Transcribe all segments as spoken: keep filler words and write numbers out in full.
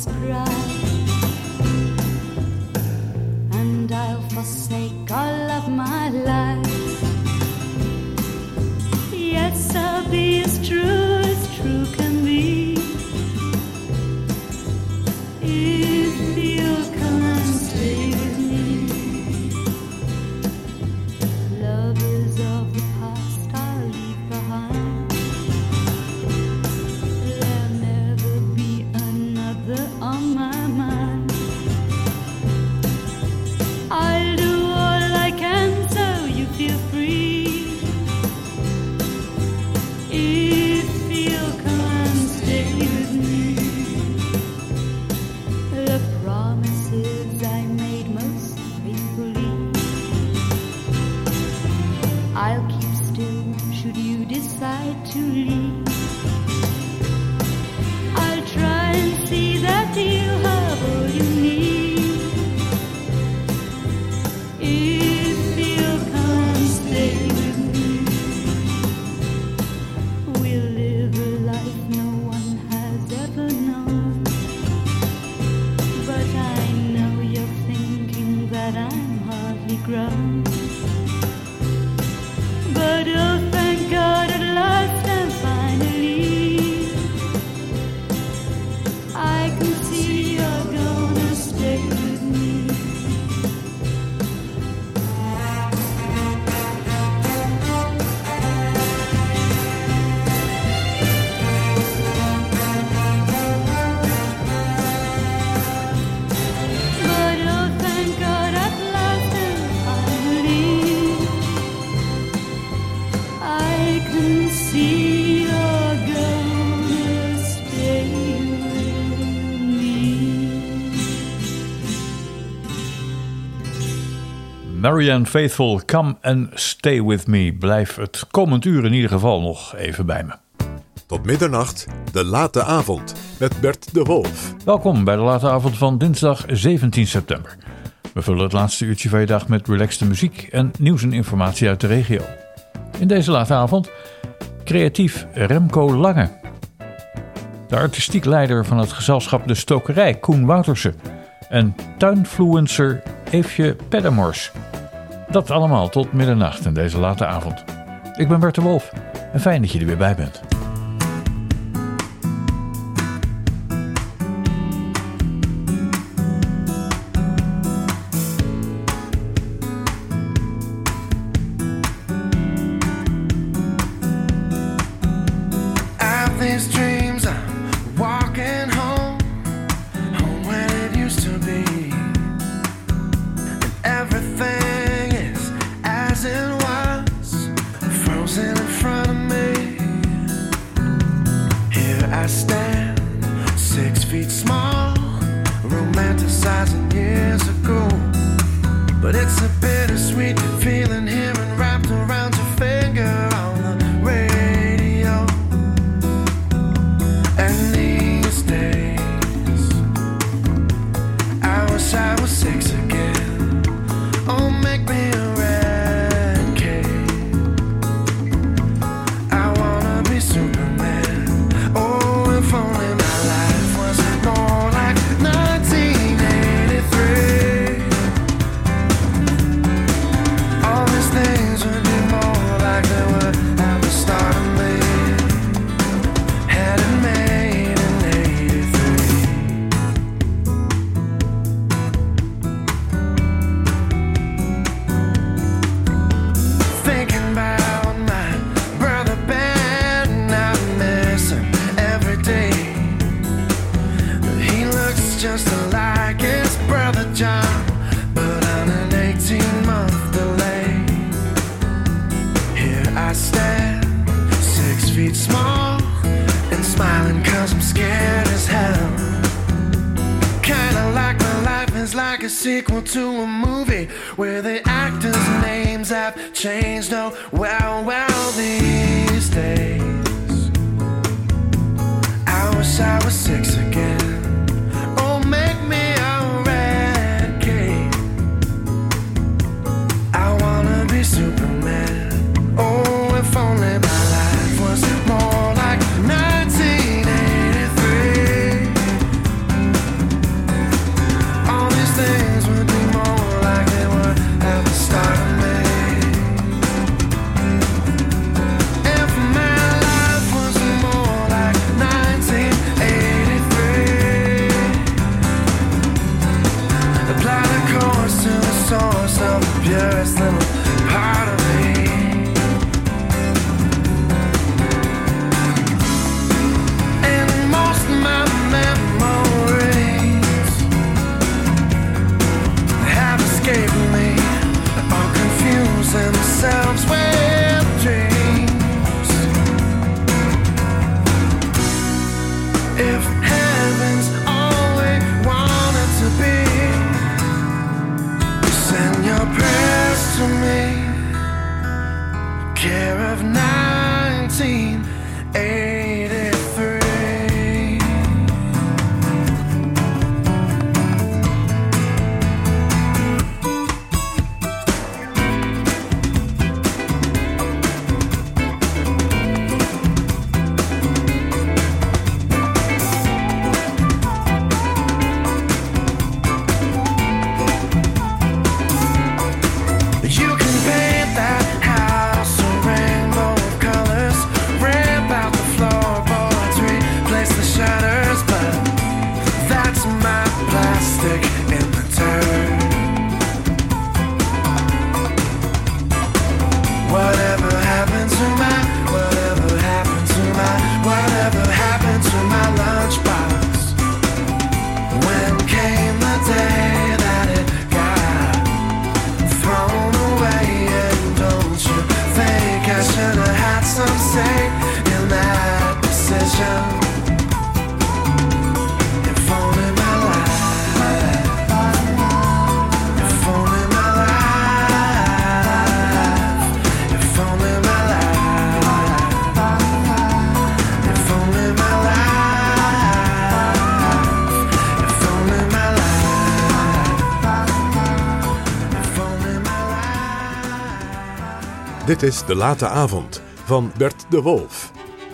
must cry, and I'll forsake all of my life. Yes, I'll be as true as true can be, if you'll come and stay with me. Love is of the past I'll leave behind. There'll never be another on my mind. I'll do all I can so you feel free, if you'll come and stay with me. The promises I made most faithfully, I'll keep still should you decide to leave. I'll try and see that you have all you need, if you'll come and stay with me. We'll live a life no one has ever known, but I know you're thinking that I'm hardly grown. But oh, thank God, at last and finally, I can see you're gonna stay with me. But oh, thank God, at last and finally, I can see you're gonna stay with me. Marianne Faithfull, Come and Stay With Me. Blijf het komend uur in ieder geval nog even bij me. Tot middernacht, de late avond met Bert de Wolf. Welkom bij de late avond van dinsdag zeventien september. We vullen het laatste uurtje van je dag met relaxte muziek en nieuws en informatie uit de regio. In deze late avond creatief Remco Lange. De artistiek leider van het gezelschap De Stokerij, Koen Woutersen. En tuinfluencer Eefje Peddemors. Dat allemaal tot middernacht in deze late avond. Ik ben Bert de Wolf en fijn dat je er weer bij bent. These dreams, I'm walking home, home when it used to be, and everything is as it was, frozen in front of me. Here I stand, six feet small, romanticizing years ago, but it's a bittersweet feeling here and wrapped around your finger on the radio. And these days, I wish I was six again. Oh, make me a red cake. I wanna be Superman. Oh, if only my life was more like nineteen eighty-three. All these things would be more like they were at the start of me. Had it made in eighty-three. Thinking about my brother Ben, I miss him every day. He looks just like his brother John, but on an eighteen-month delay. Here I stand, six feet small, and smiling cause I'm scared as hell. Kinda like my life is like a sequel to a movie where the actors' names have changed. Oh, well, well, these days I wish I was six again. Oh, make me a red cake. I wanna be Superman. Oh, if only my life was more like nineteen eighty-three. Dit is De Late Avond van Bert de Wolf.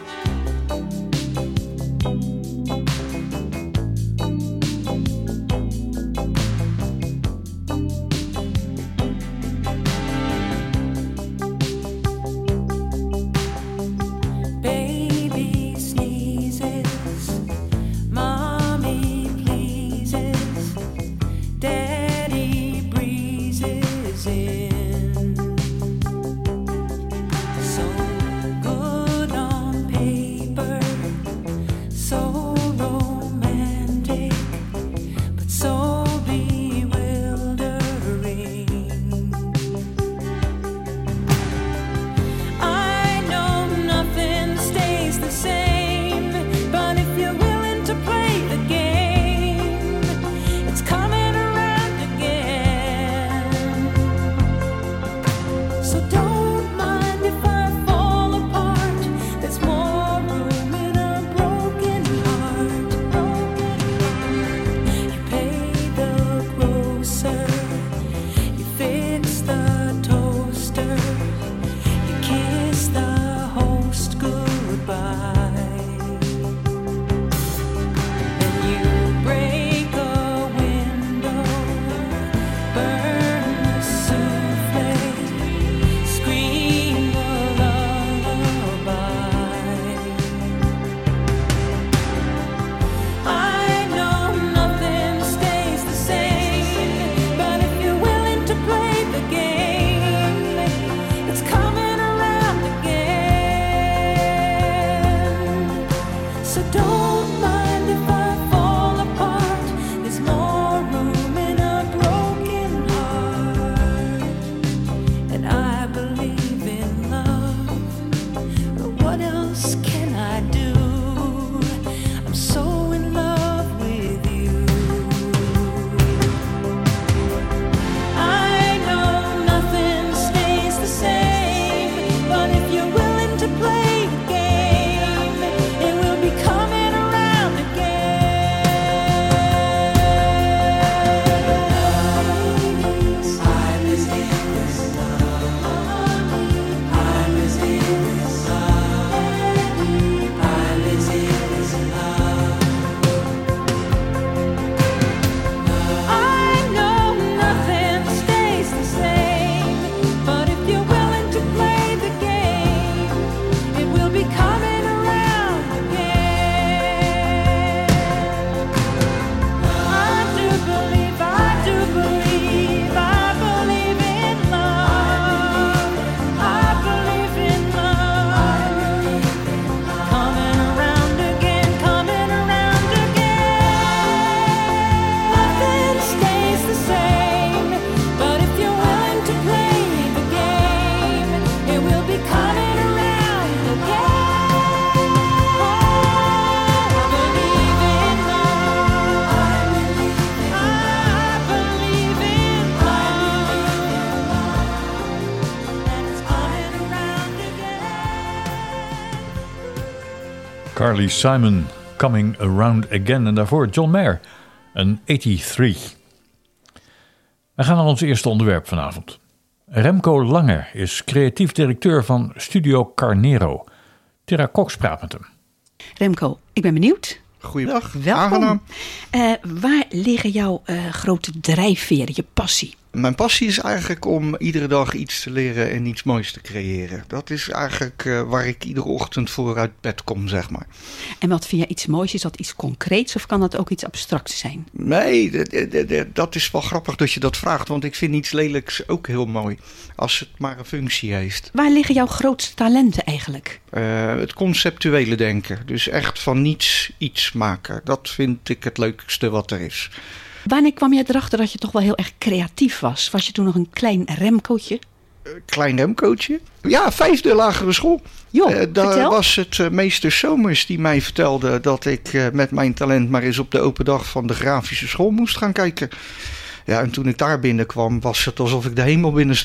Carly Simon, Coming Around Again. En daarvoor John Mayer, een eenentachtig. We gaan naar ons eerste onderwerp vanavond. Remco Lange is creatief directeur van Studio Carnero. Tera Cox praat met hem. Remco, ik ben benieuwd. Goeiedag, welkom. Aangenaam. Uh, waar liggen jouw uh, grote drijfveren, je passie? Mijn passie is eigenlijk om iedere dag iets te leren en iets moois te creëren. Dat is eigenlijk uh, waar ik iedere ochtend voor uit bed kom, zeg maar. En wat vind je iets moois? Is dat iets concreets of kan dat ook iets abstracts zijn? Nee, d- d- d- dat is wel grappig dat je dat vraagt. Want ik vind iets lelijks ook heel mooi. Als het maar een functie heeft. Waar liggen jouw grootste talenten eigenlijk? Uh, het conceptuele denken. Dus echt van niets iets maken. Dat vind ik het leukste wat er is. Wanneer kwam je erachter dat je toch wel heel erg creatief was? Was je toen nog een klein Remcootje? Uh, klein Remcootje? Ja, vijfde lagere school. Jo, uh, daar vertel. was het uh, meester Somers die mij vertelde dat ik uh, met mijn talent maar eens op de open dag van de grafische school moest gaan kijken. Ja, en toen ik daar binnenkwam was het alsof ik de hemel binnenstapte.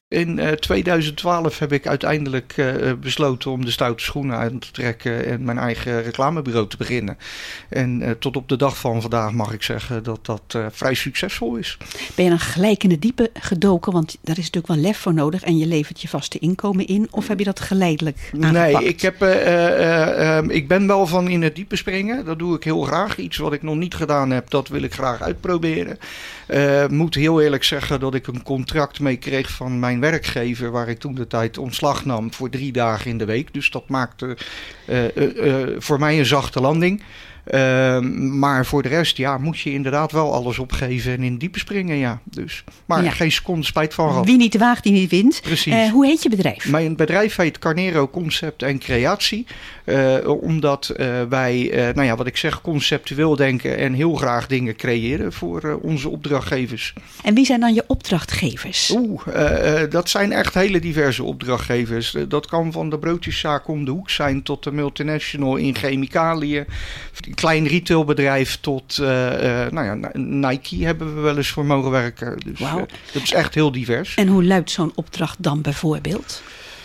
In uh, tweeduizend twaalf heb ik uiteindelijk uh, besloten om de stoute schoenen aan te trekken en mijn eigen reclamebureau te beginnen. En uh, tot op de dag van vandaag mag ik zeggen dat dat uh, vrij succesvol is. Ben je dan gelijk in de diepe gedoken? Want daar is natuurlijk wel lef voor nodig en je levert je vaste inkomen in. Of heb je dat geleidelijk aangepakt? Nee, ik, heb, uh, uh, uh, ik ben wel van in het diepe springen. Dat doe ik heel graag. Iets wat ik nog niet gedaan heb, dat wil ik graag uitproberen. Ik uh, moet heel eerlijk zeggen dat ik een contract mee kreeg van mijn werkgever, waar ik toen de tijd ontslag nam voor drie dagen in de week. Dus dat maakte uh, uh, uh, voor mij een zachte landing. Uh, maar voor de rest, ja, moet je inderdaad wel alles opgeven en in het diepe springen, ja. Dus, maar ja. geen seconde spijt van gehad. Wie niet waagt, die niet wint. Precies. Uh, hoe heet je bedrijf? Mijn bedrijf heet Carnero Concept en Creatie. Uh, omdat uh, wij, uh, nou ja, wat ik zeg, conceptueel denken en heel graag dingen creëren voor uh, onze opdrachtgevers. En wie zijn dan je opdrachtgevers? Oeh, uh, uh, dat zijn echt hele diverse opdrachtgevers. Uh, dat kan van de broodjeszaak om de hoek zijn tot de multinational in chemicaliën. Een klein retailbedrijf tot, uh, uh, nou ja, Nike hebben we wel eens voor mogen werken. Dus wow. uh, dat is echt heel divers. En hoe luidt zo'n opdracht dan bijvoorbeeld?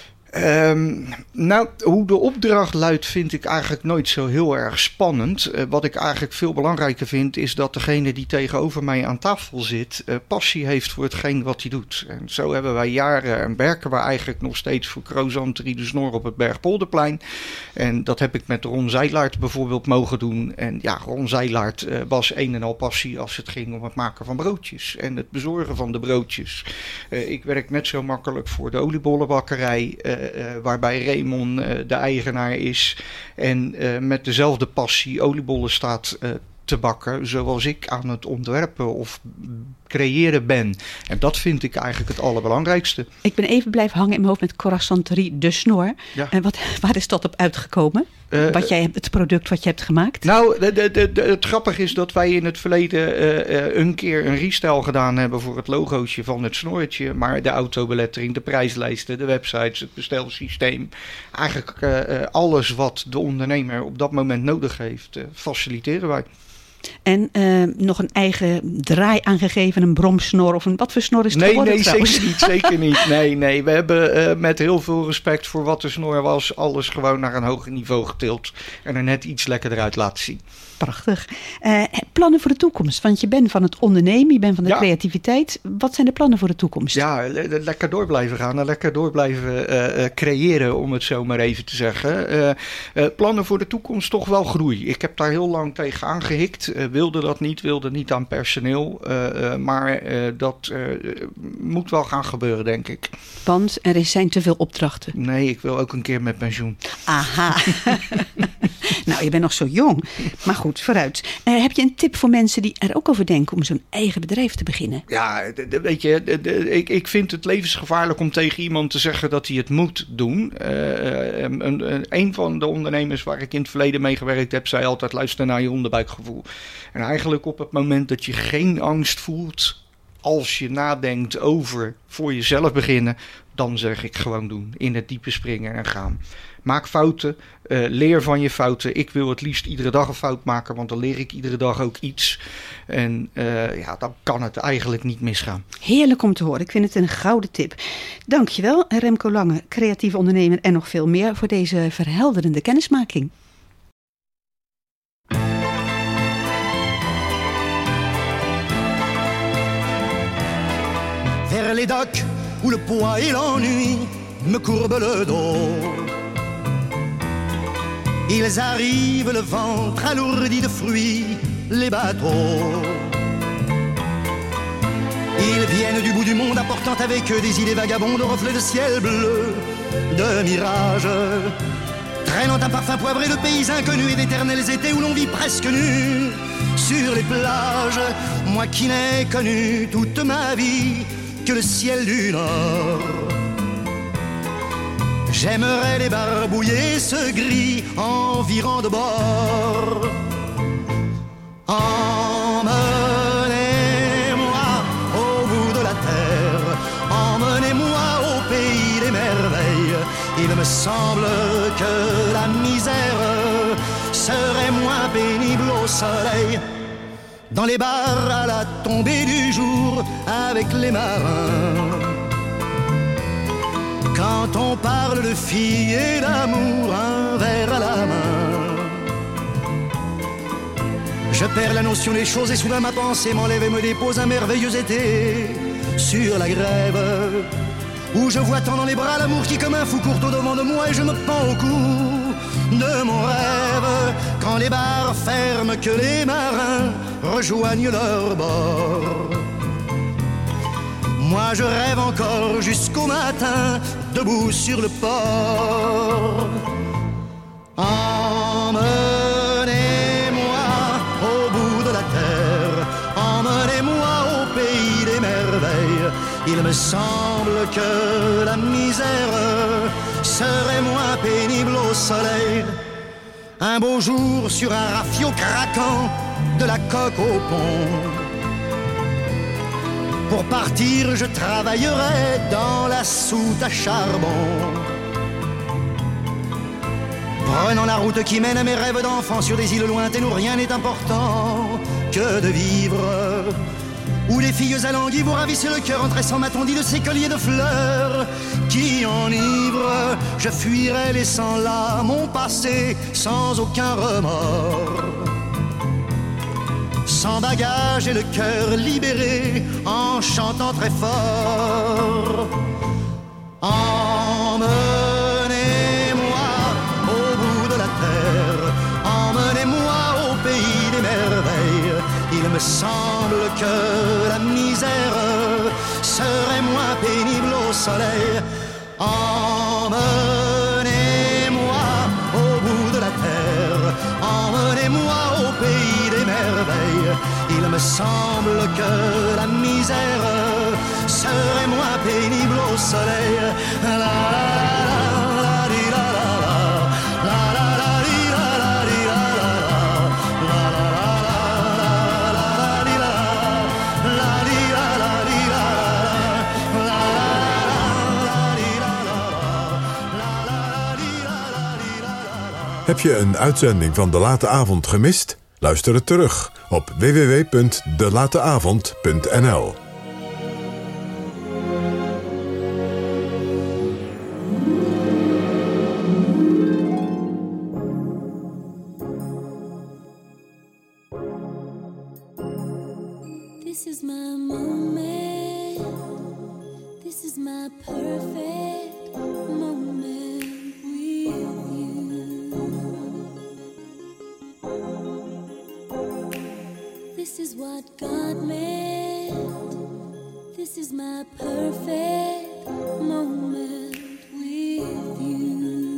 Um, nou, hoe de opdracht luidt vind ik eigenlijk nooit zo heel erg spannend. Uh, wat ik eigenlijk veel belangrijker vind is dat degene die tegenover mij aan tafel zit uh, passie heeft voor hetgeen wat hij doet. En zo hebben wij jaren en werken we eigenlijk nog steeds voor Crozanterie de Snor op het Bergpolderplein. En dat heb ik met Ron Zeilaert bijvoorbeeld mogen doen. En ja, Ron Zeilaert uh, was een en al passie als het ging om het maken van broodjes en het bezorgen van de broodjes. Uh, ik werk net zo makkelijk voor de oliebollenbakkerij. Uh, Uh, waarbij Raymond uh, de eigenaar is en uh, met dezelfde passie oliebollen staat uh, te bakken zoals ik aan het ontwerpen of creëren ben. En dat vind ik eigenlijk het allerbelangrijkste. Ik ben even blijven hangen in mijn hoofd met Croissanterie de Snor. Ja. En wat, waar is dat op uitgekomen? Uh, wat jij, het product wat je hebt gemaakt? Nou, de, de, de, de, het grappige is dat wij in het verleden uh, uh, een keer een restyle gedaan hebben voor het logootje van het snorretje. Maar de autobelettering, de prijslijsten, de websites, het bestelsysteem. Eigenlijk uh, uh, alles wat de ondernemer op dat moment nodig heeft, uh, faciliteren wij. En uh, nog een eigen draai aangegeven, een bromsnor of een wat voor snor is het nee, geworden nee, trouwens? zeker niet, zeker niet. Nee, nee. We hebben uh, met heel veel respect voor wat de snor was, alles gewoon naar een hoger niveau getild en er net iets lekkerder uit laten zien. Prachtig. Uh, plannen voor de toekomst, want je bent van het ondernemen, je bent van de ja. creativiteit. Wat zijn de plannen voor de toekomst? Ja, le- lekker door blijven gaan en lekker door blijven uh, uh, creëren, om het zo maar even te zeggen. Uh, uh, plannen voor de toekomst, toch wel groei. Ik heb daar heel lang tegen aangehikt. Uh, wilde dat niet, wilde niet aan personeel. Uh, uh, maar uh, dat uh, moet wel gaan gebeuren, denk ik. Want er zijn te veel opdrachten. Nee, ik wil ook een keer met pensioen. Aha. Nou, je bent nog zo jong. Maar goed, vooruit. Uh, heb je een tip voor mensen die er ook over denken om zo'n eigen bedrijf te beginnen? Ja, de, de, weet je, de, de, ik, ik vind het levensgevaarlijk om tegen iemand te zeggen dat hij het moet doen. Uh, een, een, een van de ondernemers waar ik in het verleden mee gewerkt heb, zei altijd: luister naar je onderbuikgevoel. En eigenlijk op het moment dat je geen angst voelt, als je nadenkt over voor jezelf beginnen, dan zeg ik gewoon doen. In het diepe springen en gaan. Maak fouten, uh, leer van je fouten. Ik wil het liefst iedere dag een fout maken, want dan leer ik iedere dag ook iets. En uh, ja, dan kan het eigenlijk niet misgaan. Heerlijk om te horen. Ik vind het een gouden tip. Dankjewel, Remco Lange, creatief ondernemer en nog veel meer voor deze verhelderende kennismaking. Vers les docks où le poids et l'ennui me courbent le dos. Ils arrivent, le ventre alourdi de fruits, les bateaux. Ils viennent du bout du monde apportant avec eux des idées vagabondes, reflets de ciel bleu, de mirages, traînant un parfum poivré de pays inconnus et d'éternels étés où l'on vit presque nu sur les plages. Moi qui n'ai connu toute ma vie que le ciel du Nord. J'aimerais les barbouiller ce gris environ de bord. Emmenez-moi au bout de la terre, emmenez-moi au pays des merveilles. Il me semble que la misère serait moins pénible au soleil. Dans les bars à la tombée du jour avec les marins. quand on parle de filles et d'amour, un verre à la main. Je perds la notion des choses et soudain ma pensée m'enlève et me dépose un merveilleux été sur la grève, où je vois tant dans les bras l'amour qui comme un fou court au devant de moi et je me pends au cou de mon rêve. Quand les bars ferment, que les marins rejoignent leur bord, moi je rêve encore jusqu'au matin, debout sur le port. Emmenez-moi au bout de la terre, emmenez-moi au pays des merveilles. Il me semble que la misère serait moins pénible au soleil. Un beau jour sur un rafio craquant, de la coque au pont. Pour partir, je travaillerai dans la soute à charbon, prenant la route qui mène à mes rêves d'enfant sur des îles lointaines où rien n'est important que de vivre, où les filles alanguies vous ravissent le cœur en tressant ma tondie de ces colliers de fleurs qui enivrent. Je fuirai laissant là mon passé sans aucun remords, sans bagage et le cœur libéré, en chantant très fort. Emmenez-moi au bout de la terre, emmenez-moi au pays des merveilles. Il me semble que la misère serait moins pénible au soleil. Emmenez-moi au bout de la terre, emmenez-moi au pays des merveilles. Il me semble que la misère serait moins pénible au soleil. La, la, la, di, la, la, la, la, la, di, la, la, di, la, la, la, la, la, di, la, la, di, la, la, di, la, la, Heb je een uitzending van De Late Avond gemist? Luister het terug op w w w punt de late avond punt n l. This is my moment. This is my perfect moment with you. This is what God meant. This is my perfect moment with you.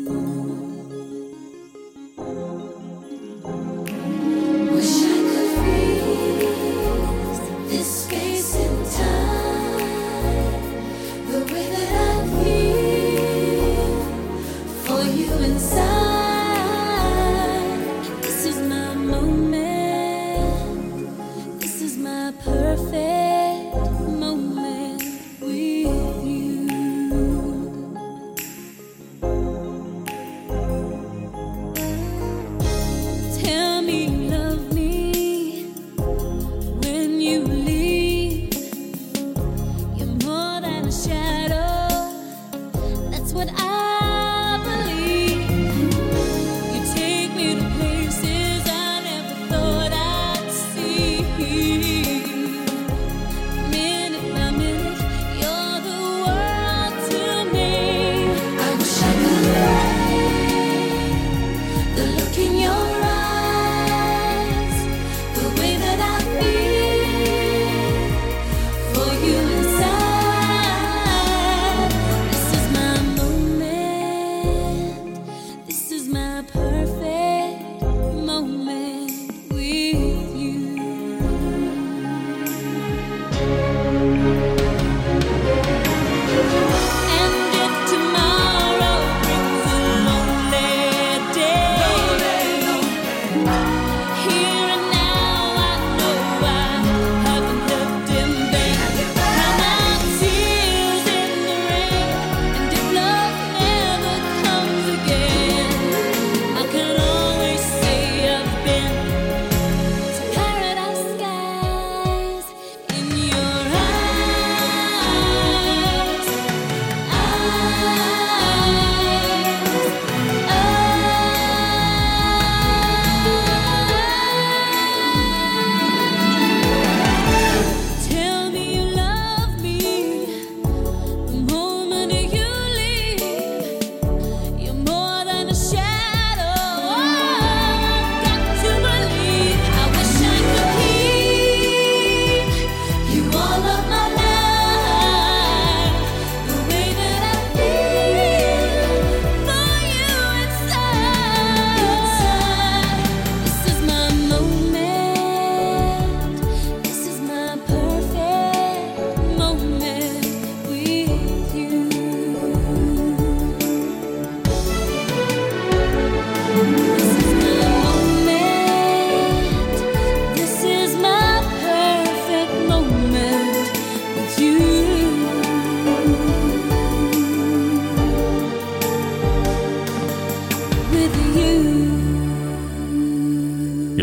Wish I could freeze this space and time, the way that I feel for you inside. This is my moment. This is my perfect moment with you.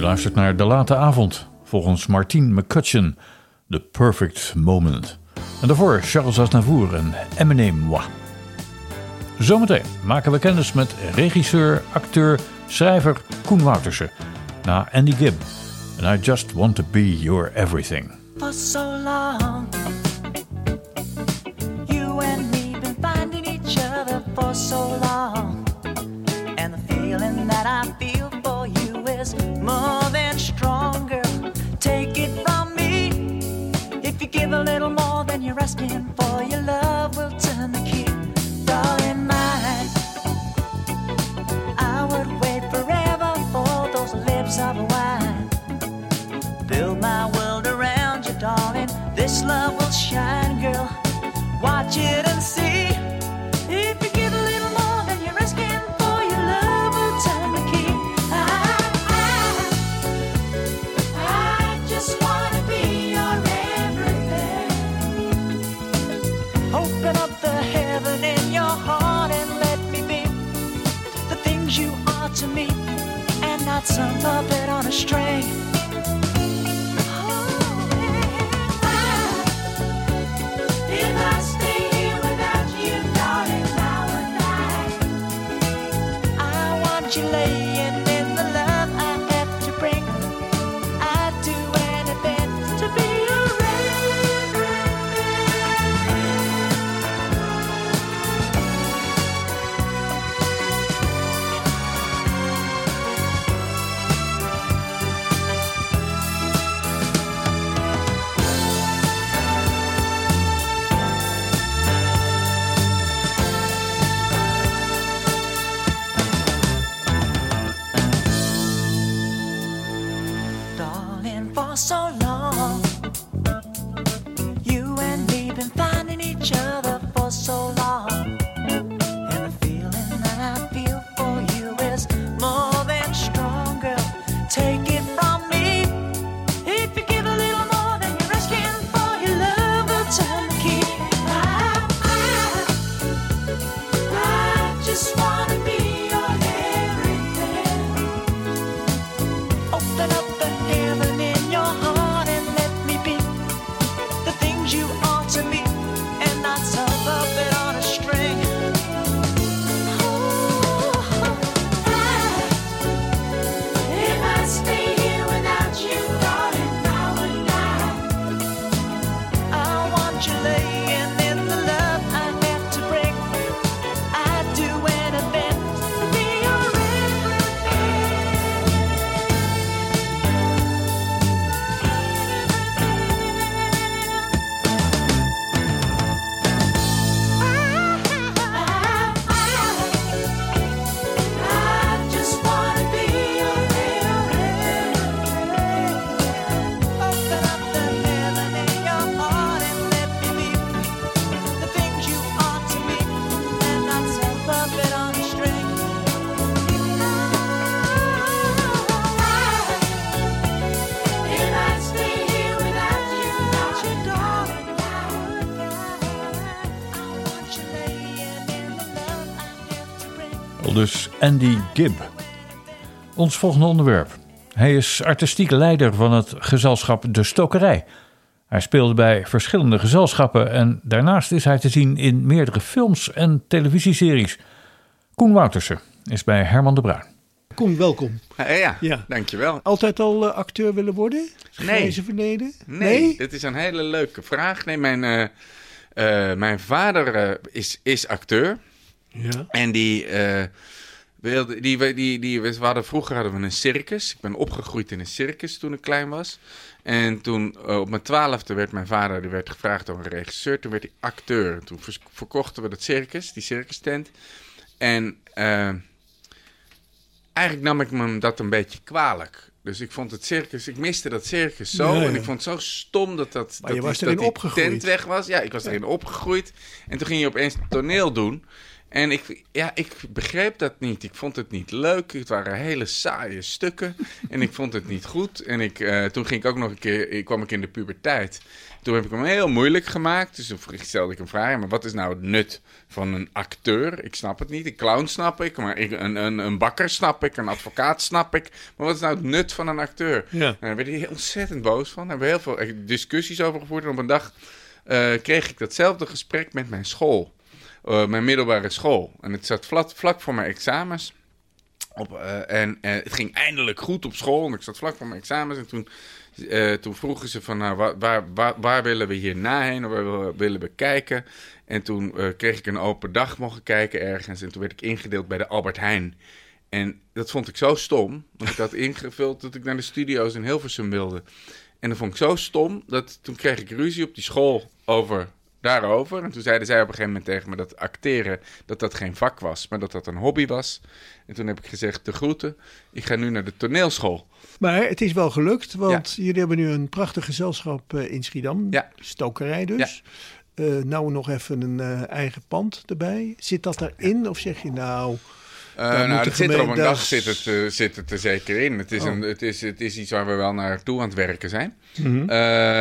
luistert naar De Late Avond, volgens Martine McCutcheon, The Perfect Moment. En daarvoor Charles Aznavour en Emmenez-moi. Zometeen maken we kennis met regisseur, acteur, schrijver Koen Woutersen. Na Andy Gibb. And I Just Want To Be Your Everything. For so long, you and me been finding each other for so long, and the feeling that I feel for you is more than stronger. Take it from me, if you give a little more than you're asking for, your love will turn the key. Darling mine, I would wait forever for those lips of wine. Build my world around you, darling. This love will shine, girl. Watch it and see. If you give a little more than you're asking for, your love will turn the key. I, I, I just wanna be your everything. Open up the heaven in your heart and let me be the things you are to me, and not some puppet on a string. You laying in the love I have to bring. I'd do anything to be your for so long. You and me been finding each other for so long, and the feeling that I feel for you is more than stronger. Take it from me, if you give a little more than you're asking for, your love will turn the key. I, I, I just wanna be your everything. Open up the heaven in your heart and let me be the things you are to me, and not some puppet on a string. Oh, I, if I stay here without you, darling, I would die. I want you laying in the love I have to bring. I'd do anything to be your I just wanna be your everything. Open up the heaven in your heart and let me be the things you are to me, and not some puppet on a string. If I stay here without you, darling, I would die. I want you laying in the love I have to bring. Aldus Andy Gibb. Ons volgende onderwerp. Hij is artistiek leider van het gezelschap De Stokerij. Hij speelde bij verschillende gezelschappen en daarnaast is hij te zien in meerdere films en televisieseries. Koen Woutersen is bij Herman de Bruin. Koen, welkom. Ja, ja, Ja. dankjewel. Altijd al uh, acteur willen worden? Nee. Grijze verleden? Nee, dit is een hele leuke vraag. Nee, mijn, uh, uh, mijn vader uh, is, is acteur. Ja. En die, uh, wilde, die, die, die, die, we hadden, vroeger hadden we een circus. Ik ben opgegroeid in een circus toen ik klein was. En toen uh, op mijn twaalfde werd mijn vader die werd gevraagd door een regisseur. Toen werd hij acteur. En toen vers- verkochten we dat circus, die circus tent. En uh, eigenlijk nam ik me dat een beetje kwalijk. Dus ik vond het circus, ik miste dat circus zo. Ja, ja. En ik vond het zo stom dat, dat, Maar dat, je was die, erin dat die opgegroeid. tent weg was. Ja, ik was erin opgegroeid. En toen ging je opeens toneel doen. En ik, ja, ik begreep dat niet. Ik vond het niet leuk. Het waren hele saaie stukken. En ik vond het niet goed. En ik, uh, toen ging ik ook nog een keer, ik kwam ik in de puberteit. Toen heb ik hem heel moeilijk gemaakt. Dus toen stelde ik een vraag. Maar wat is nou het nut van een acteur? Ik snap het niet. Een clown snap ik. Maar ik, een, een, een bakker snap ik. Een advocaat snap ik. Maar wat is nou het nut van een acteur? Ja. Nou, daar werd hij ontzettend boos van. Daar hebben we heel veel discussies over gevoerd. En op een dag uh, kreeg ik datzelfde gesprek met mijn school. Uh, mijn middelbare school. En het zat vlak, vlak voor mijn examens. Op, uh, en uh, het ging eindelijk goed op school. En ik zat vlak voor mijn examens. En toen, uh, toen vroegen ze van, nou, waar, waar, waar, waar willen we hierna heen? Of waar willen we kijken? En toen uh, kreeg ik een open dag mogen kijken ergens. En toen werd ik ingedeeld bij de Albert Heijn. En dat vond ik zo stom. Want ik had ingevuld dat ik naar de studio's in Hilversum wilde. En dat vond ik zo stom, dat toen kreeg ik ruzie op die school over... daarover. En toen zeiden zij op een gegeven moment tegen me dat acteren, dat dat geen vak was, maar dat dat een hobby was. En toen heb ik gezegd, de groeten, ik ga nu naar de toneelschool. Maar het is wel gelukt, want Ja. jullie hebben nu een prachtig gezelschap uh, in Schiedam. Ja. Stokerij dus. Ja. Uh, nou nog even een uh, eigen pand erbij. Zit dat erin of zeg je nou... Uh, nou, moet dat de zit er op een gemeente- dag zit het, uh, zit het er zeker in. Het is, Oh. een, het, is, het is iets waar we wel naartoe aan het werken zijn. Mhm.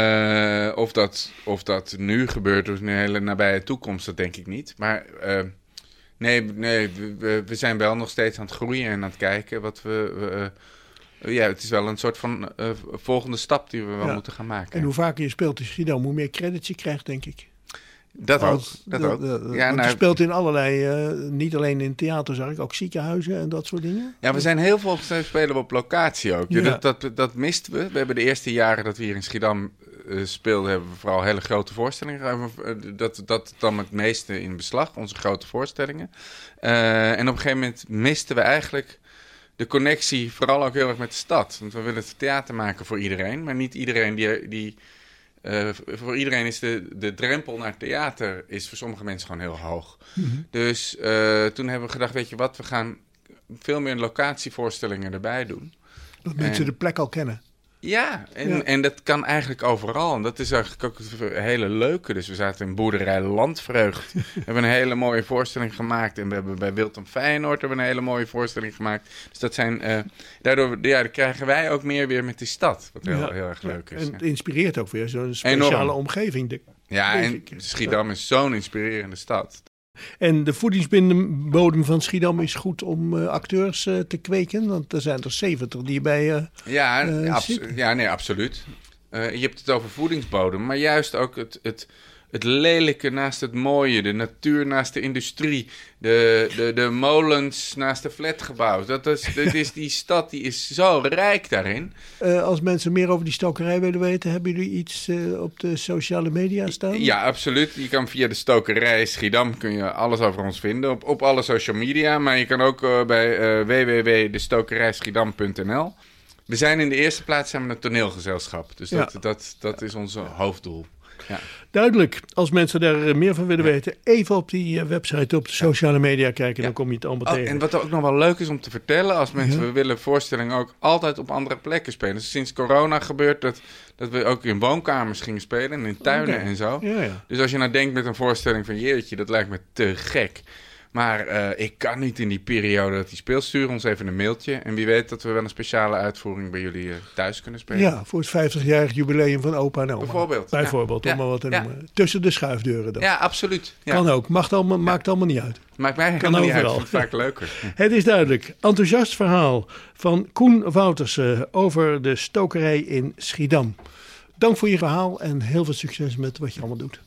Uh, of, dat, of dat nu gebeurt of in een hele nabije toekomst, dat denk ik niet. Maar uh, nee, nee we, we zijn wel nog steeds aan het groeien en aan het kijken wat we... we uh, ja, het is wel een soort van uh, volgende stap die we wel Ja. moeten gaan maken. En hoe vaker je speelt in Schiedam, hoe meer credits je krijgt, denk ik. Dat ook. Want Dat de- ook. de- de- Ja, want nou, je speelt in allerlei, uh, niet alleen in theater, zag ik, ook ziekenhuizen en dat soort dingen. Ja, we zijn heel veel spelen we op locatie ook. Ja. Ja. Dat, dat, dat misten we. We hebben de eerste jaren dat we hier in Schiedam uh, speelden, hebben we vooral hele grote voorstellingen. Dat, dat dan het meeste in beslag, onze grote voorstellingen. Uh, en op een gegeven moment misten we eigenlijk de connectie, vooral ook heel erg met de stad. Want we willen het theater maken voor iedereen, maar niet iedereen die... die Uh, voor iedereen is de, de drempel naar theater is voor sommige mensen gewoon heel hoog. Mm-hmm. Dus uh, toen hebben we gedacht, weet je wat, we gaan veel meer locatievoorstellingen erbij doen. Dat mensen En- de plek al kennen. Ja, en, Ja. en dat kan eigenlijk overal. En dat is eigenlijk ook het hele leuke. Dus we zaten in boerderij Landvreugd. We hebben een hele mooie voorstelling gemaakt. En we hebben bij Wilton Feyenoord hebben we een hele mooie voorstelling gemaakt. Dus dat zijn... Uh, daardoor ja, dan krijgen wij ook meer weer met die stad. Wat heel, Ja. heel erg leuk is. En Ja. het inspireert ook weer zo'n speciale Enorm. omgeving. De- Ja, denk en ik. Schiedam is zo'n inspirerende stad. En de voedingsbodem van Schiedam is goed om uh, acteurs uh, te kweken. Want er zijn er zeventig die bij... Uh, Ja, uh, abs- zitten. ja nee, absoluut. Uh, je hebt het over voedingsbodem, maar juist ook het, het, het lelijke naast het mooie. De natuur naast de industrie. De, de, de molens naast de flatgebouw. Dat is, dat is, die stad die is zo rijk daarin. uh, als mensen meer over die stokerij willen weten, hebben jullie iets uh, op de sociale media staan? Ja, absoluut. Je kan via de stokerij Schiedam kun je alles over ons vinden. Op, op alle social media. Maar je kan ook uh, bij uh, w w w punt de stokerij schiedam punt n l. We zijn in de eerste plaats zijn we een toneelgezelschap. Dus dat, Ja. dat, dat is ons hoofddoel. Ja. Duidelijk. Als mensen daar uh, meer van willen weten, even op die uh, website op de sociale media kijken. Dan kom je het allemaal Oh, tegen. en wat ook nog wel leuk is om te vertellen, als mensen, Ja. we willen voorstellingen ook altijd op andere plekken spelen. Dus sinds corona gebeurt dat, dat we ook in woonkamers gingen spelen en in tuinen Oké. en zo. Ja, ja. Dus als je nou denkt met een voorstelling van jeetje, dat lijkt me te gek. Maar uh, ik kan niet in die periode dat die speelt. Stuur ons even een mailtje. En wie weet dat we wel een speciale uitvoering bij jullie uh, thuis kunnen spelen. Ja, voor het vijftigjarig jubileum van opa en oma. Bijvoorbeeld. Bijvoorbeeld, Ja. om maar wat te Ja. noemen. Tussen de schuifdeuren dan. Ja, absoluut. Ja. Kan ook. Mag allemaal, maakt allemaal niet uit. Maakt mij Kan helemaal niet uit. Ik overal. vind het vaak leuker. Het is duidelijk. Enthousiast verhaal van Koen Woutersen over de stokerij in Schiedam. Dank voor je verhaal en heel veel succes met wat je allemaal doet.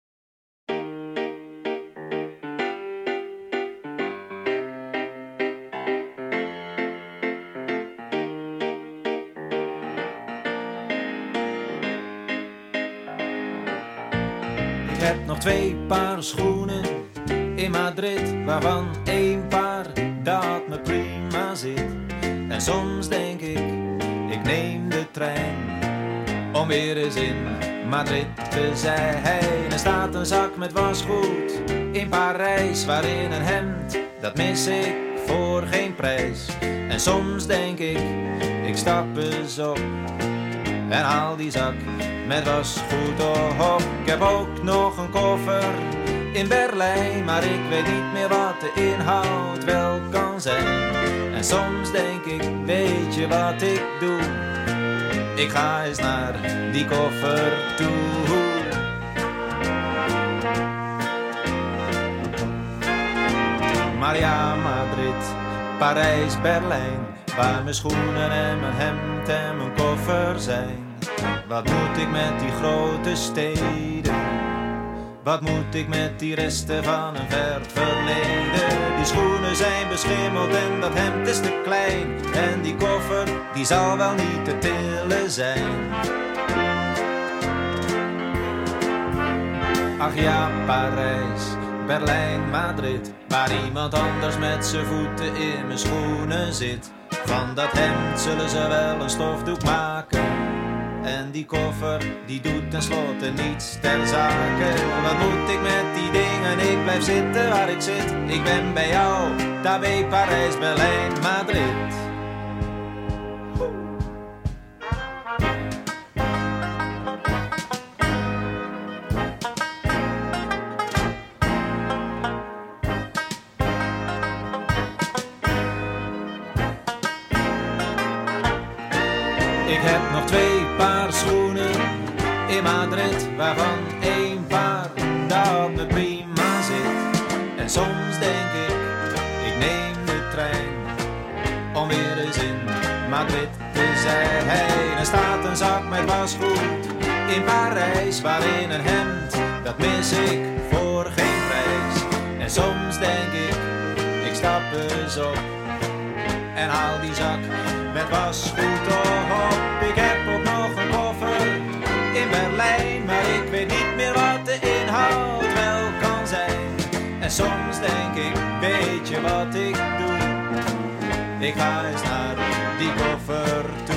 Ik heb nog twee paar schoenen in Madrid, waarvan één paar dat me prima zit. En soms denk ik, ik neem de trein om weer eens in Madrid te zijn. Er staat een zak met wasgoed in Parijs, waarin een hemd, dat mis ik voor geen prijs. En soms denk ik, ik stap eens op en haal die zak met wasgoed op. Ik heb ook nog een koffer in Berlijn, maar ik weet niet meer wat de inhoud wel kan zijn. En soms denk ik, weet je wat ik doe? Ik ga eens naar die koffer toe. Maar ja, Madrid, Parijs, Berlijn, waar mijn schoenen en mijn hemd en mijn koffer zijn. Wat moet ik met die grote steden? Wat moet ik met die resten van een ver verleden? Die schoenen zijn beschimmeld en dat hemd is te klein. En die koffer, die zal wel niet te tillen zijn. Ach ja, Parijs, Berlijn, Madrid, waar iemand anders met zijn voeten in mijn schoenen zit. Van dat hemd zullen ze wel een stofdoek maken. En die koffer, die doet tenslotte niets ter zake. Wat moet ik met die dingen? Ik blijf zitten waar ik zit. Ik ben bij jou, daar bij Parijs, Berlijn, Madrid. Ik heb nog twee paar schoenen in Madrid, waarvan één paar dat me prima zit. En soms denk ik, ik neem de trein om weer eens in Madrid te zijn. Er staat een zak met wasgoed in Parijs, waarin een hemd, dat mis ik voor geen prijs. En soms denk ik, ik stap eens op en haal die zak met wasgoed op. Ik heb ook nog een koffer in Berlijn, maar ik weet niet meer wat de inhoud wel kan zijn. En soms denk ik, weet je wat ik doe? Ik ga eens naar die koffer toe.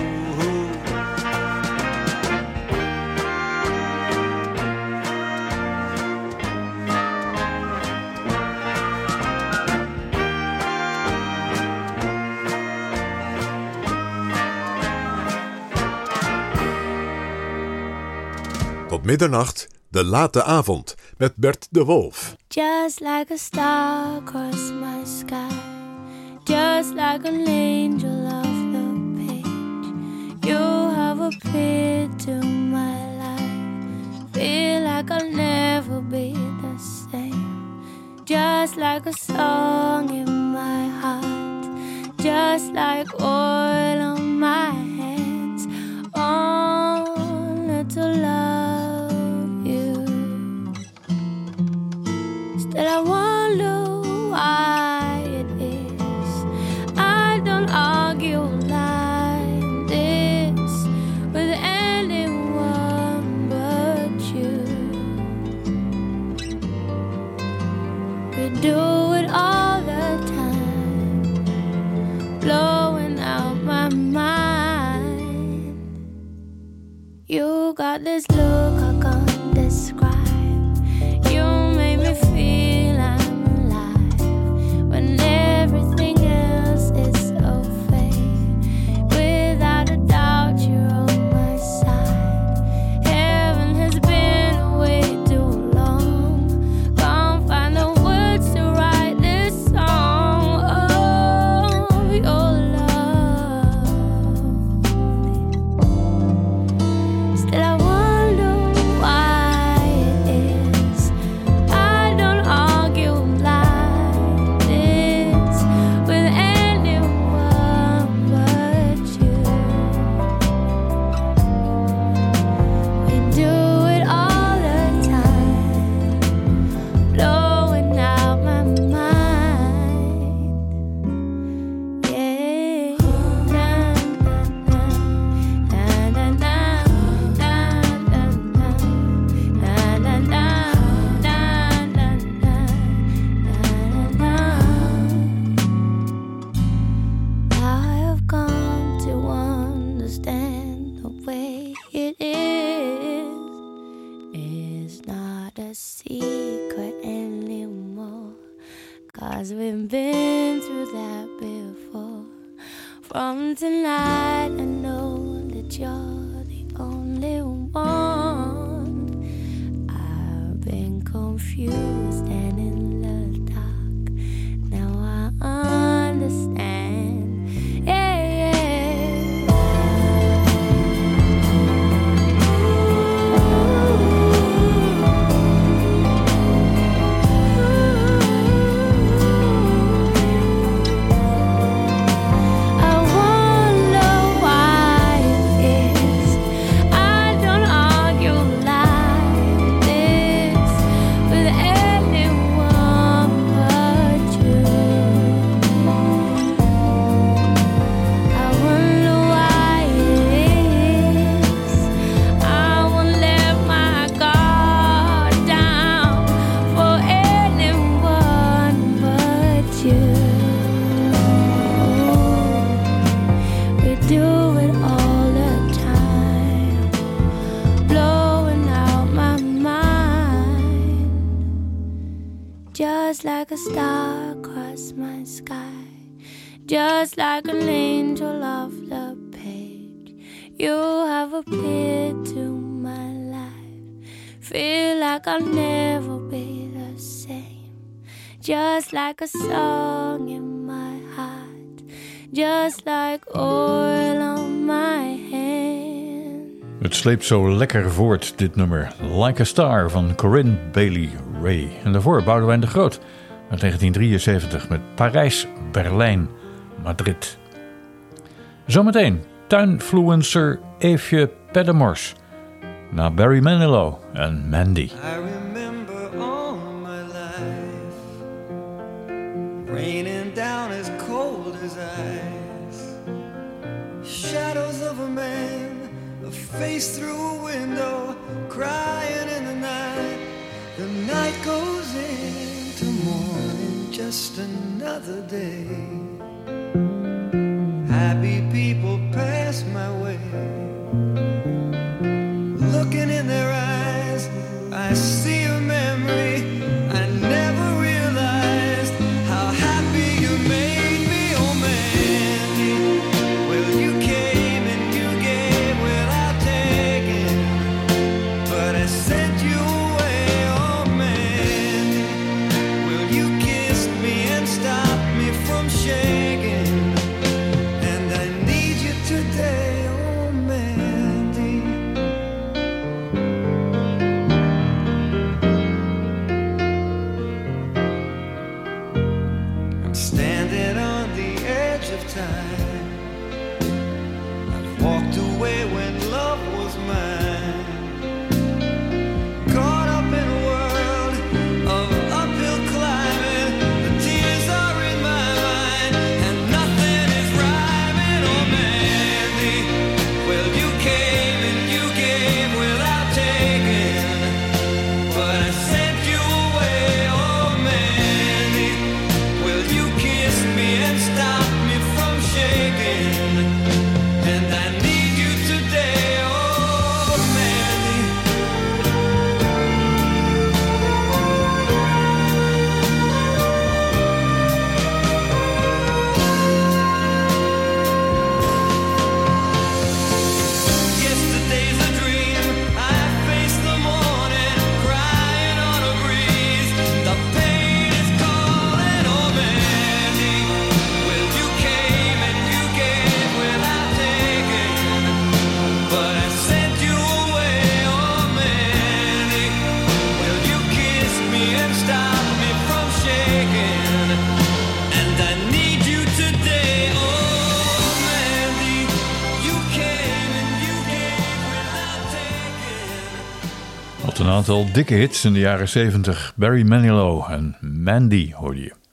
Tot middernacht, de late avond, met Bert de Wolf. Just like a star across my sky, just like an angel off the page, you have appeared to my life. Feel like I'll never be the same. Just like a song in my heart, just like oil on my hands, only to love you. Still I wonder why it is I don't argue like this with anyone but you. We do it all the time, blowing out my mind. You got this look I can't describe. You make me feel I'm alive when everything else is so fake. Without a doubt you're on my side. Heaven has been away too long. Can't find the words to write this song. Oh, your love. Still I wonder why it is I don't argue like this with anyone but you. We do it all the time, blowing out my mind. Yeah. Na, na, na, na, na, na, na, na, na, na, na, na, na, na. I have come to understand the way it is. It's not a secret anymore, 'cause we've been through that before. From tonight I know that you're the only one. I've been confused just like a star across my sky, just like an angel off the page. You have appeared to my life. Feel like I'll never be the same. Just like a song in my heart, just like oil on my hand. Het sleept zo lekker voort, dit nummer. Like a Star van Corinne Bailey Rae. En daarvoor Boudewijn de Groot uit negentien drieënzeventig met Parijs, Berlijn, Madrid. Zometeen tuinfluencer Eefje Pedemors. Na Barry Manilow en Mandy. I remember all my life raining down as cold as ice. Shadows of a man, a face through a window, crying in the night. The night goes into morning, just another day. Happy people pass my way. Looking in their eyes, I see a memory. I never realized how happy you made me, oh Mandy. Well, you came and you gave without taking, but I sent you away, oh Mandy. Well, you kissed me and stopped me from shaking, and I need you today, oh Mandy. I'm standing on the edge of time. I've walked away when love was mine. Caught up in a world of uphill climbing. The tears are in my mind and nothing is rhyming, oh Mandy. Well, you came and you gave without taking, but I sent you away, oh Mandy. Well, you kissed me and stopped me from shaking, and I need you today, oh Mandy. Yesterday's a dream, I face the morning, crying on a breeze. The pain is calling, oh Mandy. Well, you came and you gave without taking, but I sent you away, oh Mandy. Well, you kissed me and stopped me from shaking, and I need you today, oh Mandy. You came and you gave without taking. Wat een aantal dikke hits in de jaren zeventig. Barry Manilow en Mandy hoorde je.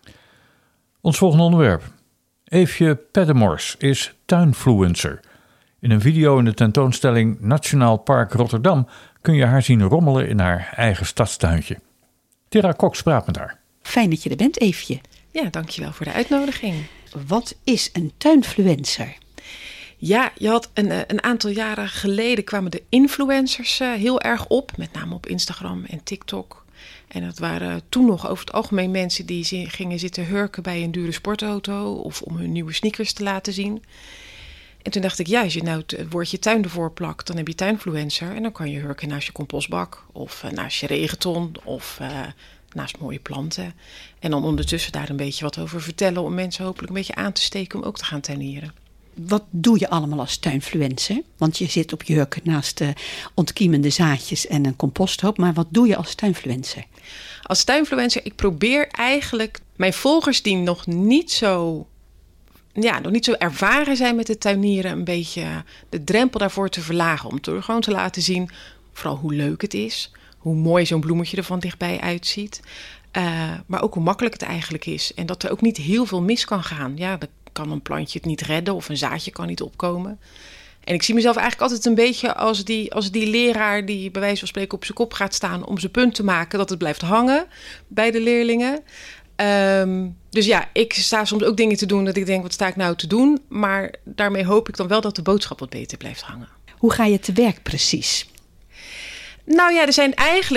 Ons volgende onderwerp. Eefje Pedemors is tuinfluencer. In een video in de tentoonstelling Nationaal Park Rotterdam kun je haar zien rommelen in haar eigen stadstuintje. Tera Cox praat met haar. Fijn dat je er bent, Eefje. Ja, dankjewel voor de uitnodiging. Wat is een tuinfluencer? Ja, je had een, een aantal jaren geleden kwamen de influencers uh, heel erg op. Met name op Instagram en TikTok. En dat waren toen nog over het algemeen mensen die zi- gingen zitten hurken bij een dure sportauto. Of om hun nieuwe sneakers te laten zien. En toen dacht ik, ja, als je nou het woordje tuin ervoor plakt, dan heb je tuinfluencer. En dan kan je hurken naast je compostbak. Of uh, naast je regenton. Of uh, naast mooie planten. En dan ondertussen daar een beetje wat over vertellen. Om mensen hopelijk een beetje aan te steken om ook te gaan tuinieren. Wat doe je allemaal als tuinfluencer? Want je zit op je hurken naast uh, ontkiemende zaadjes en een composthoop. Maar wat doe je als tuinfluencer? Als tuinfluencer, ik probeer eigenlijk mijn volgers die nog niet zo, ja, nog niet zo ervaren zijn met het tuinieren, een beetje de drempel daarvoor te verlagen. Om te, gewoon te laten zien, vooral hoe leuk het is. Hoe mooi zo'n bloemetje er van dichtbij uitziet. Uh, maar ook hoe makkelijk het eigenlijk is. En dat er ook niet heel veel mis kan gaan. Ja, dan kan een plantje het niet redden of een zaadje kan niet opkomen. En ik zie mezelf eigenlijk altijd een beetje als die, als die leraar die bij wijze van spreken op zijn kop gaat staan om zijn punt te maken, dat het blijft hangen bij de leerlingen. Um, dus ja, ik sta soms ook dingen te doen dat ik denk, wat sta ik nou te doen? Maar daarmee hoop ik dan wel dat de boodschap wat beter blijft hangen. Hoe ga je te werk precies? Nou ja, er zijn eigenlijk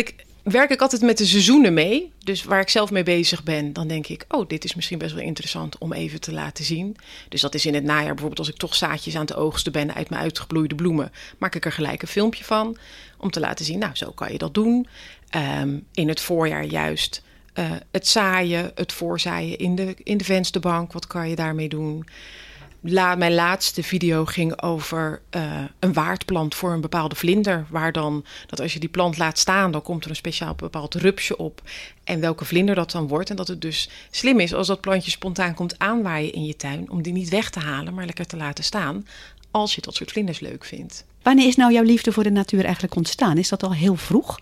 werk ik altijd met de seizoenen mee. Dus waar ik zelf mee bezig ben, dan denk ik... oh, dit is misschien best wel interessant om even te laten zien. Dus dat is in het najaar bijvoorbeeld als ik toch zaadjes aan het oogsten ben... uit mijn uitgebloeide bloemen, maak ik er gelijk een filmpje van... om te laten zien, nou, zo kan je dat doen. Um, in het voorjaar juist uh, het zaaien, het voorzaaien in de, in de vensterbank. Wat kan je daarmee doen? La, mijn laatste video ging over uh, een waardplant voor een bepaalde vlinder. Waar dan, dat als je die plant laat staan, dan komt er een speciaal bepaald rupsje op. En welke vlinder dat dan wordt. En dat het dus slim is als dat plantje spontaan komt aanwaaien in je tuin. Om die niet weg te halen, maar lekker te laten staan. Als je dat soort vlinders leuk vindt. Wanneer is nou jouw liefde voor de natuur eigenlijk ontstaan? Is dat al heel vroeg?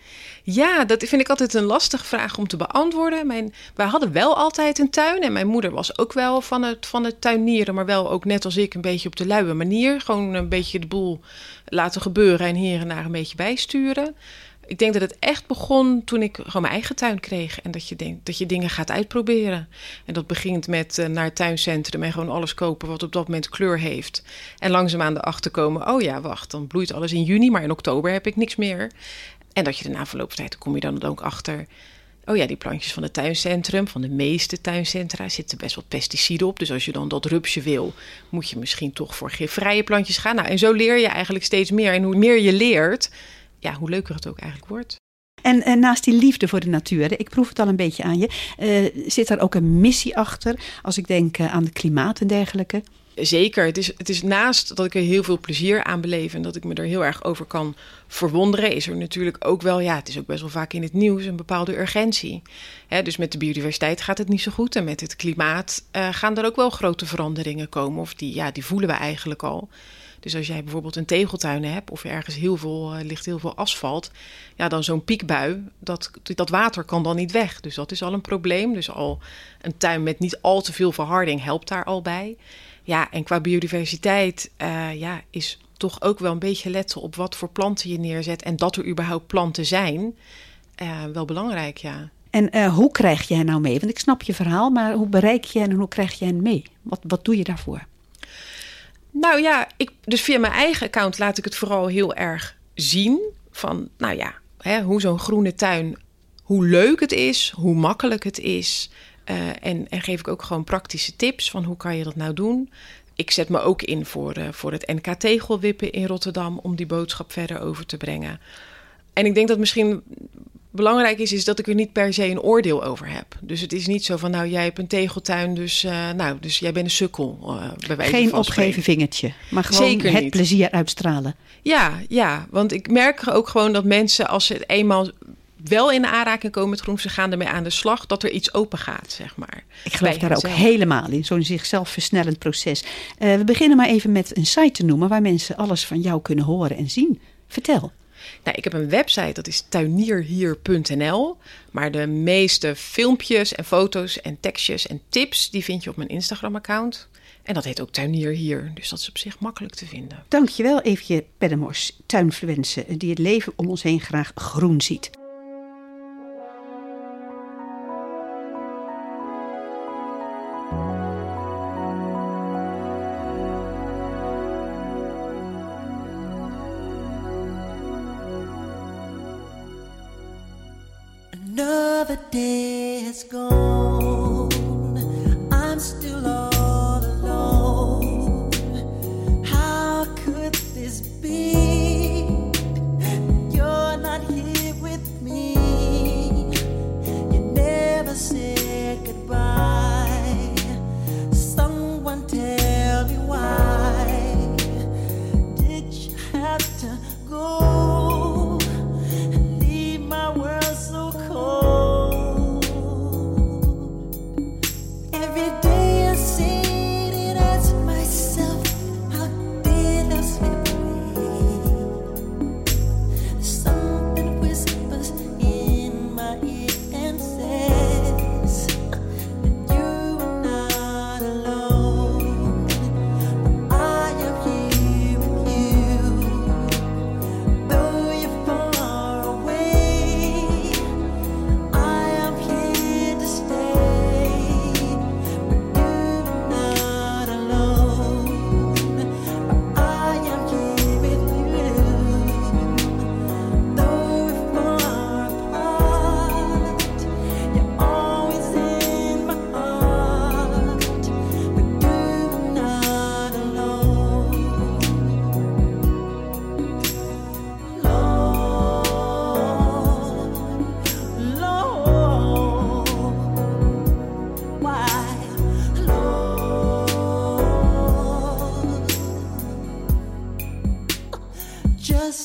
Ja, dat vind ik altijd een lastige vraag om te beantwoorden. Mijn, wij hadden wel altijd een tuin en mijn moeder was ook wel van het, van het tuinieren, maar wel ook net als ik een beetje op de luie manier. Gewoon een beetje de boel laten gebeuren en hier en daar een beetje bijsturen. Ik denk dat het echt begon toen ik gewoon mijn eigen tuin kreeg. En dat je denkt dat je dingen gaat uitproberen. En dat begint met uh, naar het tuincentrum en gewoon alles kopen wat op dat moment kleur heeft. En langzaamaan erachter komen, oh ja, wacht, dan bloeit alles in juni, maar in oktober heb ik niks meer. En dat je daarna verloop van tijd, kom je dan ook achter... oh ja, die plantjes van het tuincentrum, van de meeste tuincentra, zitten best wat pesticiden op. Dus als je dan dat rupsje wil, moet je misschien toch voor gifvrije plantjes gaan. Nou, en zo leer je eigenlijk steeds meer. En hoe meer je leert, ja, hoe leuker het ook eigenlijk wordt. En, en naast die liefde voor de natuur, ik proef het al een beetje aan je, uh, zit daar ook een missie achter? Als ik denk uh, aan het klimaat en dergelijke. Zeker. Het is, het is naast dat ik er heel veel plezier aan beleef en dat ik me er heel erg over kan verwonderen, is er natuurlijk ook wel, ja, het is ook best wel vaak in het nieuws, een bepaalde urgentie. He, dus met de biodiversiteit gaat het niet zo goed en met het klimaat uh, gaan er ook wel grote veranderingen komen. Of die, ja, die voelen we eigenlijk al. Dus als jij bijvoorbeeld een tegeltuin hebt of ergens heel veel, uh, ligt heel veel asfalt, ja, dan zo'n piekbui, dat, dat water kan dan niet weg. Dus dat is al een probleem. Dus al een tuin met niet al te veel verharding helpt daar al bij. Ja, en qua biodiversiteit uh, ja, is toch ook wel een beetje letten op wat voor planten je neerzet en dat er überhaupt planten zijn, uh, wel belangrijk, ja. En uh, hoe krijg je hen nou mee? Want ik snap je verhaal, maar hoe bereik je hen en hoe krijg je hen mee? Wat, wat doe je daarvoor? Nou ja, ik, dus via mijn eigen account laat ik het vooral heel erg zien van, nou ja, hè, hoe zo'n groene tuin, hoe leuk het is, hoe makkelijk het is. Uh, en, en geef ik ook gewoon praktische tips van hoe kan je dat nou doen. Ik zet me ook in voor, uh, voor het N K Tegelwippen in Rotterdam om die boodschap verder over te brengen. En ik denk dat misschien belangrijk is, is dat ik er niet per se een oordeel over heb. Dus het is niet zo van, nou, jij hebt een tegeltuin, dus, uh, nou, dus jij bent een sukkel. Uh, bij wijze Geen van opgeven spreken. vingertje, maar gewoon Zeker het niet. plezier uitstralen. Ja, ja, want ik merk ook gewoon dat mensen, als ze het eenmaal wel in aanraking komen met groen, ze gaan ermee aan de slag, dat er iets open gaat, zeg maar. Ik geloof bij daar ook henzelf. helemaal in, zo'n zichzelf versnellend proces. Uh, we beginnen maar even met een site te noemen waar mensen alles van jou kunnen horen en zien. Vertel. Nou, ik heb een website, dat is tuinierhier punt n l. Maar de meeste filmpjes en foto's en tekstjes en tips, die vind je op mijn Instagram-account. En dat heet ook Tuinierhier, dus dat is op zich makkelijk te vinden. Dankjewel, Eefje Pedemors, tuinfluencer, die het leven om ons heen graag groen ziet. Another day has gone, I'm still all alone. How could this be? You're not here with me. You never said goodbye. Someone tell me why did you have to go and leave my world so cold? Every day I sit and ask myself, how did I slip away? Something whispers in my ear and says that you are not alone. But I am here with you.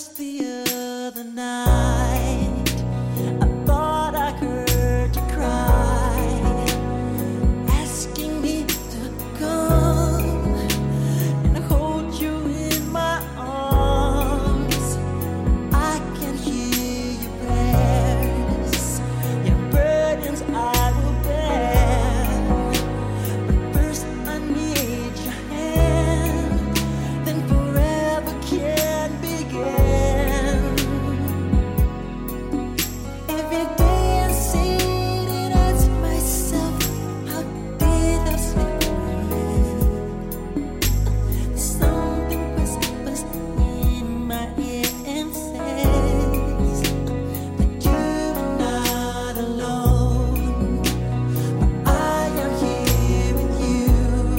just the other night, I thought I heard you cry, asking me to come and hold you in my arms. I can hear your prayers, your burdens I will bear. But first I need your hand, then forever can begin. Every day I say it as myself, how did I slip away? Something whispers in my ear and says that you're not alone. But I am here with you,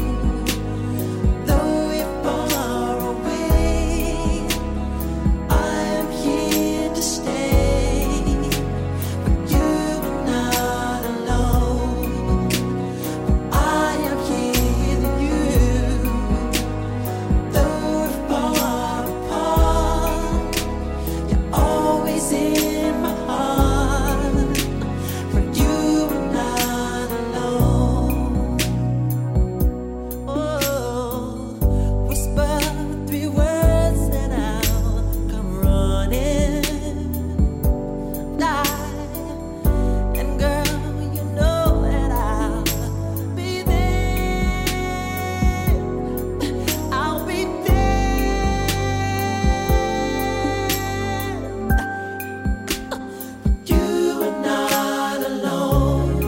though you're far away. I am here to stay, but you're not alone. I am here with you, though we're far apart. You're always in my heart, for you are not alone. Oh, whisper three words and I'll come running. And girl, you know that I'll be there. I'll be there. You are not alone.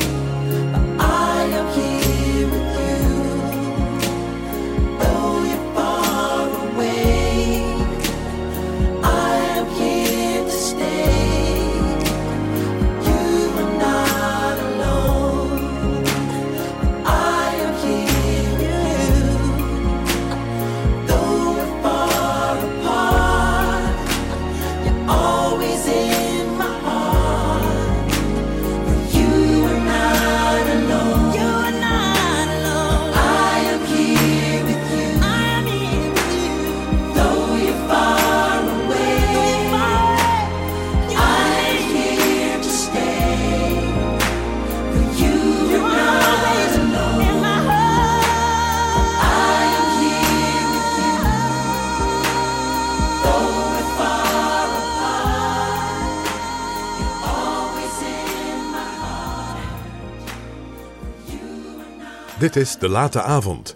I am here with you, though you're far away. I am here to stay. You are not alone. I am here with you, though we're far apart. You're always in my heart. For you are not alone. You are not alone. I am here with you. I am here with you, though you're far away. I am here to stay. For you are not alone. In my heart, I am here with you, though we're far apart. You're always in my heart. Dit is De Late Avond.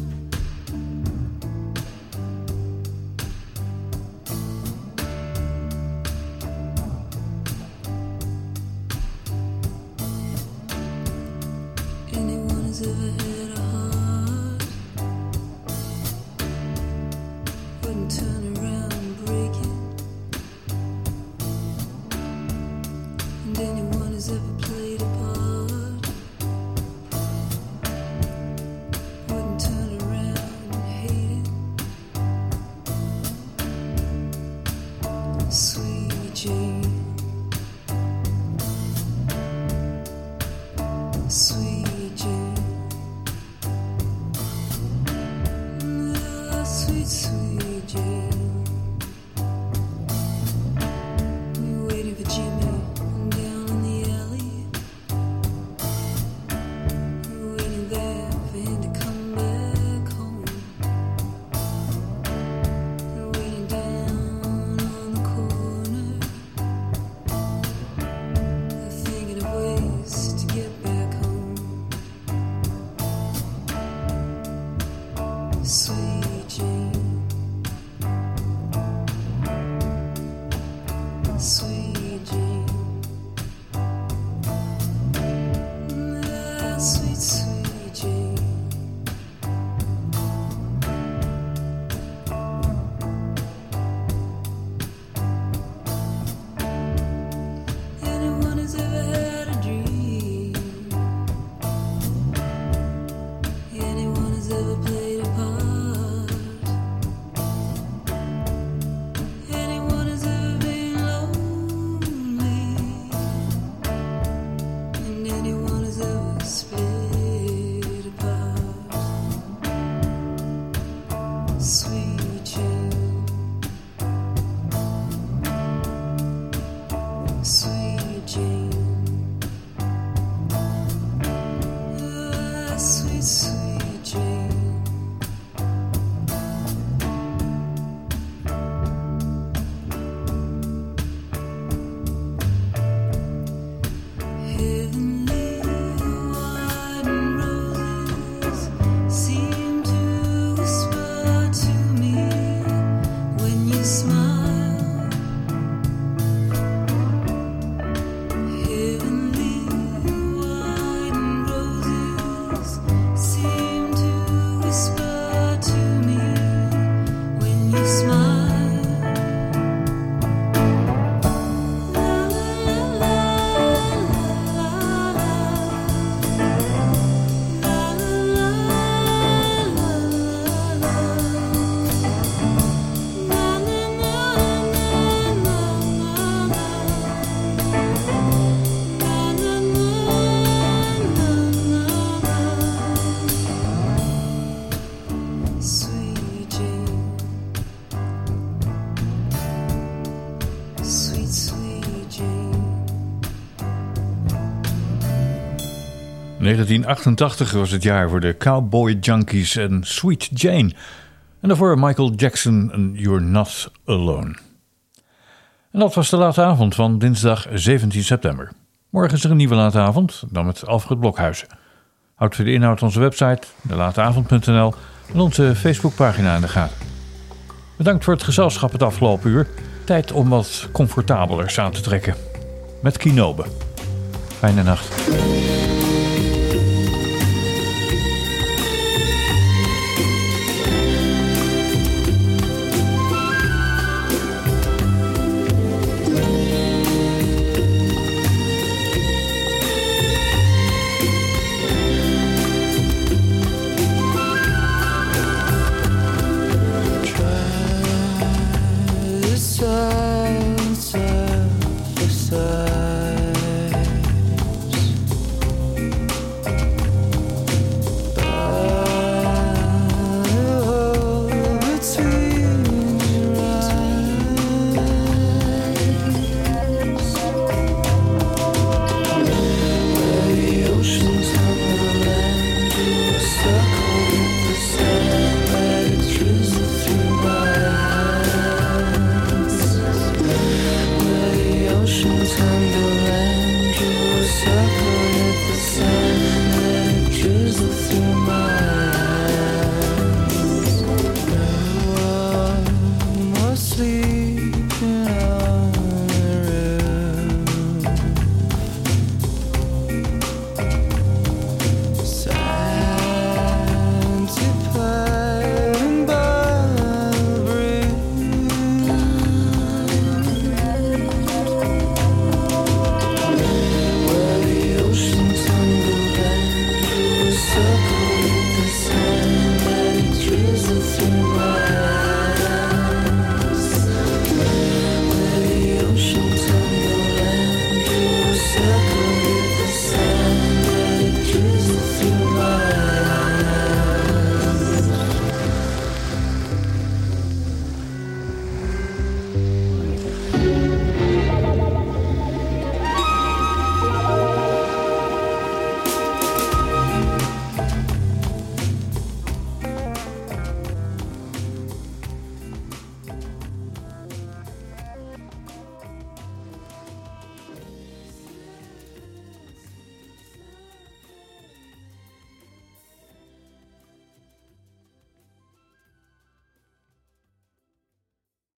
Anyone who's ever had a heart wouldn't turn around and break it. And anyone who's ever played a part wouldn't turn around and hate it. Sweet Jane, sweet Jane. Ah, sweet, sweet Jane. You're waiting for Jimmy down in the alley. You're waiting there for him to come back home. You're waiting down on the corner. You're thinking of ways to get back home. Sweet Jane, sweet Jane. Ah, sweet, sweet Jane. Anyone who's ever had a dream, anyone who's ever played a part, anyone who's ever been lonely, negentien achtentachtig was het jaar voor de Cowboy Junkies en Sweet Jane. En daarvoor Michael Jackson en You're Not Alone. En dat was de late avond van dinsdag zeventien september. Morgen is er een nieuwe late avond, dan met Alfred Blokhuizen. Houd voor de inhoud onze website, de lateavond punt n l en onze Facebookpagina in de gaten. Bedankt voor het gezelschap het afgelopen uur. Tijd om wat comfortabelers aan te trekken. Met Kinobe. Fijne nacht. Time